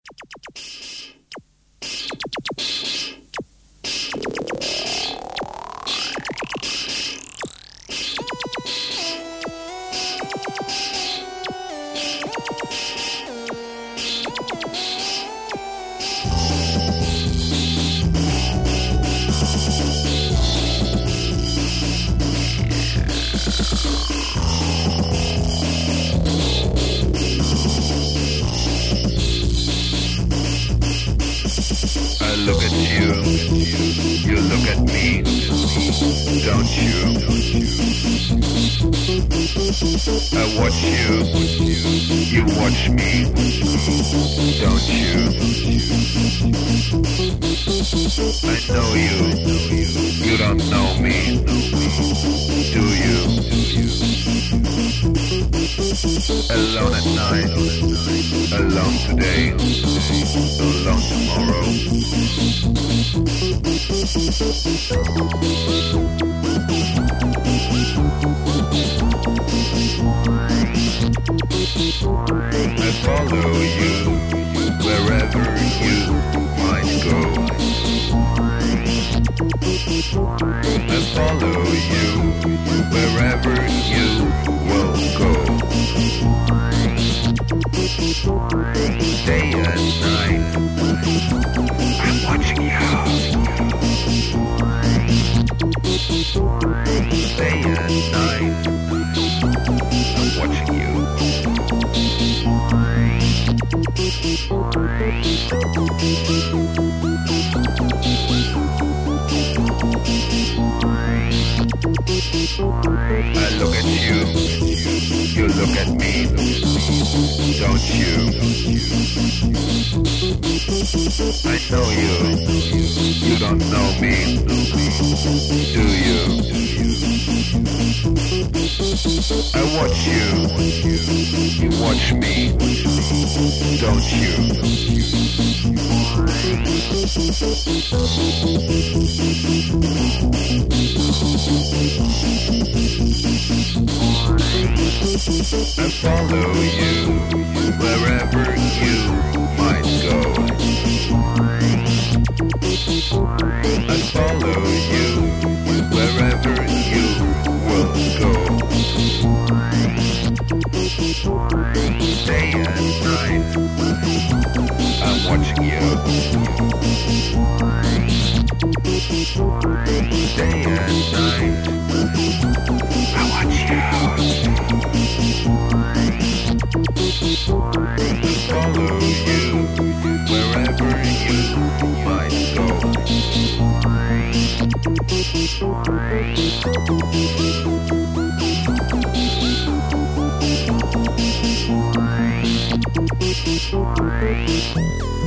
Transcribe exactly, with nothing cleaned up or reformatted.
Look at you, you look at me, don't you? I watch you, you watch me, don't you? I know you, you don't know me, do you? Alone at night, alone today, alone tomorrow. I follow you wherever you might go. I follow you wherever you will go. Day and night, I'm watching you. Day and night, I'm watching you. I look at you, you look at me, don't you? I know you, you don't know me, do you? I watch you, you watch me, don't you? I follow you wherever you might go. I follow you wherever you will go. Day and night, I'm watching you. Day and night, I watch you. I follow you wherever you might go. Bye.